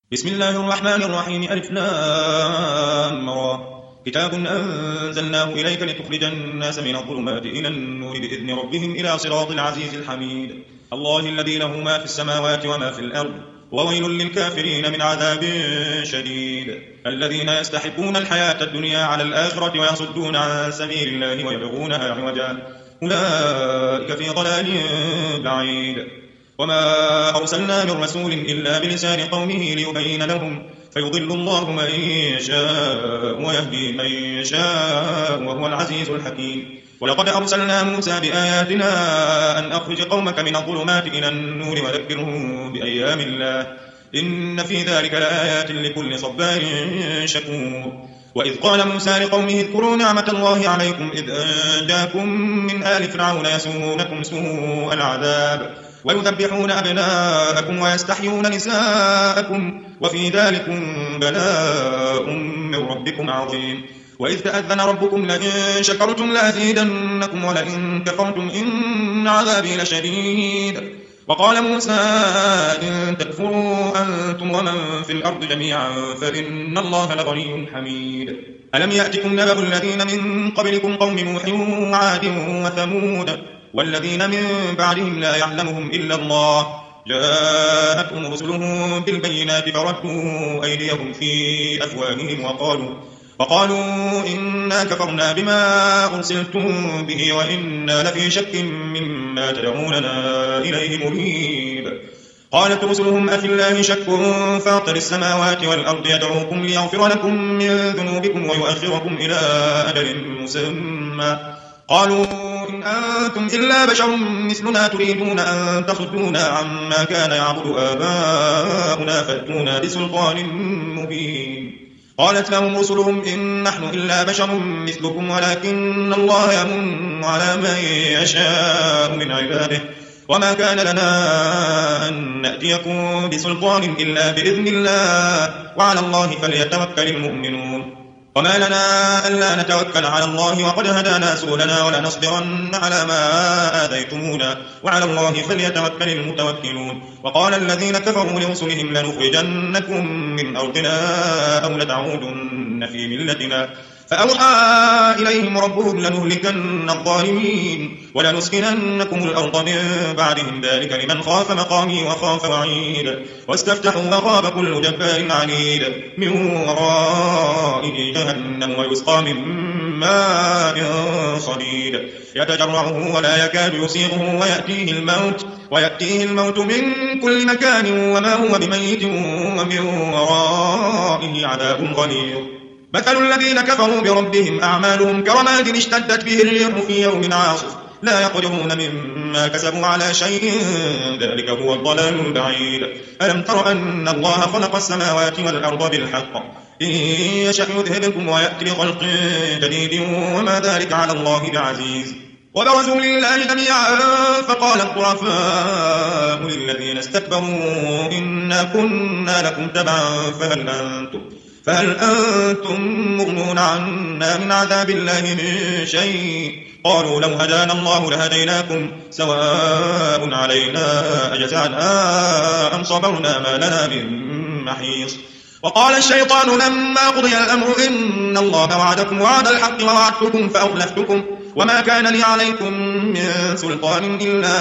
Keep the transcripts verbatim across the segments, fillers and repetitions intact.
بسم الله الرحمن الرحيم. ألف لام را. كتاب أنزلناه إليك لتخرج الناس من الظلمات إلى النور بإذن ربهم إلى صراط العزيز الحميد. الله الذي له ما في السماوات وما في الأرض وويل للكافرين من عذاب شديد. الذين يستحبون الحياة الدنيا على الآخرة ويصدون عن سبيل الله ويبغونها عوجا أولئك في ضلال بعيد. وما أرسلنا من رسول إلا بلسان قومه ليبين لهم فيضل الله من يشاء ويهدي من يشاء وهو العزيز الحكيم. ولقد أرسلنا موسى بآياتنا أن أخرج قومك من الظلمات إلى النور وذكرهم بأيام الله إن في ذلك لآيات لكل صبار شكور. وإذ قال موسى لقومه اذكروا نعمة الله عليكم إذ أنجاكم من آل فرعون يسومونكم سوء العذاب ويذبحون أبناءكم ويستحيون نساءكم وفي ذلكم بلاء من ربكم عظيم. وإذ تأذن ربكم لئن شكرتم لأزيدنكم ولئن كفرتم إن عذابي لشديد. وقال موسى إن تكفروا أنتم ومن في الأرض جميعا فإن الله لغني حميد. ألم يأتكم نبأ الذين من قبلكم قوم نوح وعاد وثمود والذين من بعدهم لا يعلمهم إلا الله جاءتهم رسلهم بالبينات فردوا أيديهم في أفواههم وقالوا وقالوا إنا كفرنا بما أرسلتم به وإنا لفي شك مما تدعوننا إليه مريب. قالت رسلهم أفي الله شك فاطر السماوات والأرض يدعوكم ليغفر لكم من ذنوبكم ويؤخركم إلى أجل مسمى قالوا إن أنتم إلا بشر مثلنا تريدون أن تصدونا عما كان يعبد آباؤنا فأتونا بسلطان مبين. قالت لهم رسلهم إن نحن إلا بشر مثلكم ولكن الله يمن على من يشاء من عباده وما كان لنا أن نأتيكم بسلطان إلا بإذن الله وعلى الله فليتوكل المؤمنون. وما لنا ألا نتوكل على الله وقد هدانا سبلنا ولنصبرن على ما آذيتمونا وعلى الله فليتوكل المتوكلون. وقال الذين كفروا لرسلهم لنخرجنكم من أرضنا أو لتعودن في ملتنا فأوحى إليهم ربهم لنهلكن الظالمين ولنسكننكم الأرض من بعدهم ذلك لمن خاف مقامي وخاف وعيد. واستفتحوا وخاب كل جبار عنيد من ورائه جهنم ويسقى من ماء صديد يتجرعه ولا يكاد يسيغه ويأتيه الموت ويأتيه الموت من كل مكان وما هو بميت ومن ورائه عذاب غليظ. مثل الذين كفروا بربهم أعمالهم كرماد اشتدت به الريح في يوم عاصف لا يقدرون مما كسبوا على شيء ذلك هو الضلال البعيد. ألم تر أن الله خلق السماوات والأرض بالحق إن يشأ يذهبكم ويأتي بخلق جديد وما ذلك على الله بعزيز. وبرزوا لله جميعا فقال الضعفاء للذين استكبروا إنا كنا لكم تبعا فهل أنتم فهل أنتم مغنون عنا من عذاب الله من شيء قالوا لو هدانا الله لهديناكم سواء علينا أجزعنا أم صبرنا ما لنا من محيص. وقال الشيطان لما قضي الأمر إن الله وعدكم وعد الحق ووعدتكم فأخلفتكم وما كان لي عليكم من سلطان إلا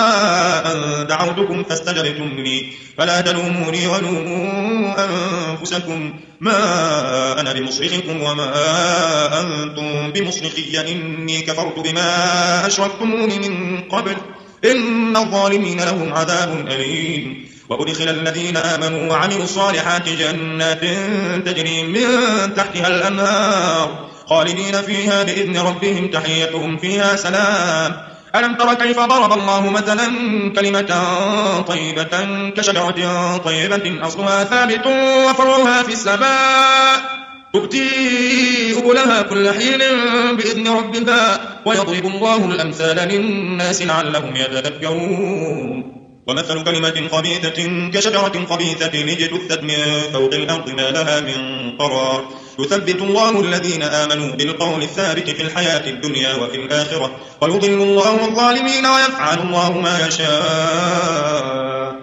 أن دعوتكم فاستجبتم لي فلا تلوموني ولوموا أنفسكم ما أنا بمصرخكم وما أنتم بمصرخي إني كفرت بما أشركتمون من قبل إن الظالمين لهم عذاب أليم. وأدخل الذين آمنوا وعملوا الصالحات جنات تجري من تحتها الأنهار خالدين فيها بإذن ربهم تحيتهم فيها سلام. ألم تر كيف ضرب الله مثلا كلمة طيبة كشجرة طيبة أصلها ثابت وفرعها في السماء تؤتي أكلها كل حين بإذن ربها ويضرب الله الأمثال للناس لعلهم يتذكرون. ومثل كلمة خبيثة كشجرة خبيثة اجتثت من فوق الأرض ما لها من قرار يثبت الله الذين آمنوا بالقول الثابت في الحياة الدنيا وفي الآخرة ويضل الله الظالمين ويفعل الله ما يشاء.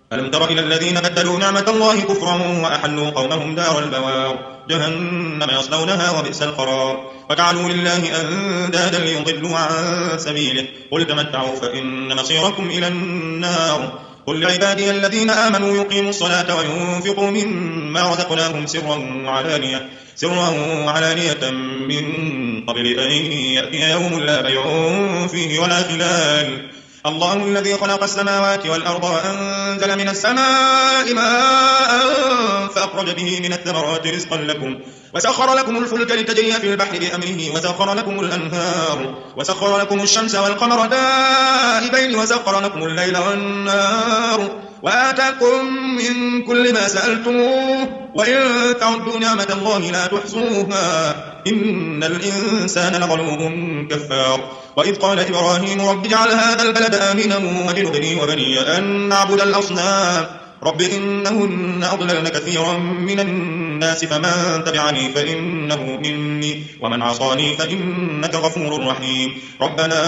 ألم تر إلى الذين بدلوا نعمة الله كفرا وأحلوا قومهم دار البوار جهنم يصلونها وبئس القرار وجعلوا لله أندادا ليضلوا عن سبيله قل تمتعوا فإن مصيركم إلى النار قل لعبادي الذين آمنوا يقيموا الصلاة وينفقوا مما رزقناهم سرا وعلانية سرا وعلانية من قبل أن يأتي يوم لا بيع فيه ولا خلال الله الذي خلق السماوات والأرض وأنزل من السماء ماء فأخرج به من الثمرات رزقا لكم وسخر لكم الفلك لتجري في البحر بأمره وسخر لكم الأنهار وسخر لكم الشمس والقمر دائبين وسخر لكم الليل والنهار وآتاكم من كل ما سألتموه وإن تعدوا نعمة الله لا تحصوها إن الإنسان لظلوم كفار وإذ قال إبراهيم رب اجعل هذا البلد آمنا واجنبني وبني أن نعبد الأصنام رب إنهن أضللن كثيرا من الناس فمن تبعني فإنه مني ومن عصاني فإنك غفور رحيم ربنا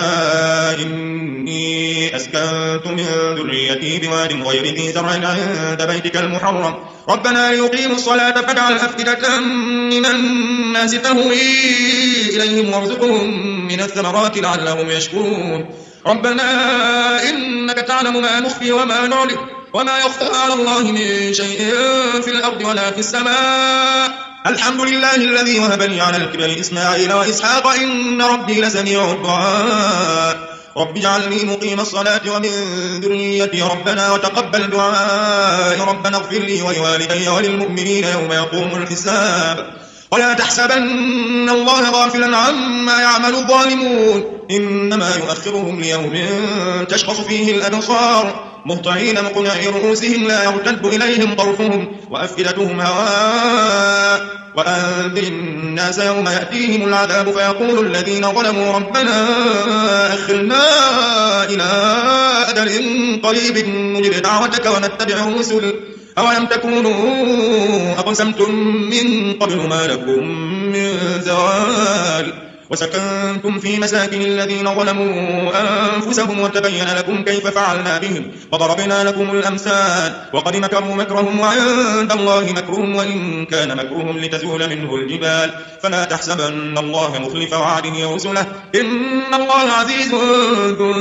إني أسكنت من ذريتي بواد غير ذي زرع عند بيتك المحرم ربنا ليقيموا الصلاة فاجعل أفئدة من الناس تهوي إليهم وارزقهم من الثمرات لعلهم يشكرون ربنا إنك تعلم ما نخفي وما نعلن وما يخفى على الله من شيء في الأرض ولا في السماء الحمد لله الذي وهب لي على الكبر إسماعيل وإسحاق إن ربي لسميع الدعاء رب اجعلني مقيم الصلاة ومن ذريتي ربنا وتقبل دعائي ربنا اغفر لي ولوالدي وللمؤمنين يوم يقوم الحساب ولا تحسبن الله غافلا عما يعمل الظالمون إنما يؤخرهم ليوم تشخص فيه الأبصار مهطعين مقنعي رؤوسهم لا يرتد إليهم طرفهم وأفئدتهم هواء وأنذر الناس يوم يأتيهم العذاب فيقول الذين ظلموا ربنا أخرنا إلى أجل قريب نجب دعوتك ونتبع الرسل أولم تكونوا أقسمتم من قبل ما لكم من زوال وسكنتم في مساكن الذين ظلموا أنفسهم وتبين لكم كيف فعلنا بهم وضربنا لكم الأمثال وقد مكروا مكرهم وعند الله مكرهم وإن كان مكرهم لتزول منه الجبال فلا تحسبن الله مخلف وعده رسله إن الله عزيز ذو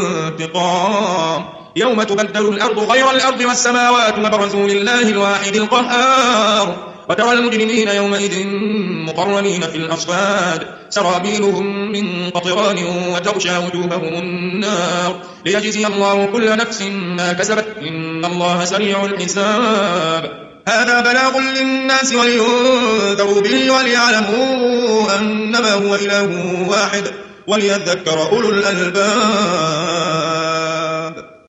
انتقام يوم تبدل الأرض غير الأرض والسماوات وبرزوا لله الواحد القهار وترى المجرمين يومئذ مقرنين في الأصفاد سرابيلهم من قطران وتغشى وجوههم النار ليجزي الله كل نفس ما كسبت إن الله سريع الحساب هذا بلاغ للناس ولينذروا به وليعلموا أنما هو إله واحد وليذكر أولو الألباب.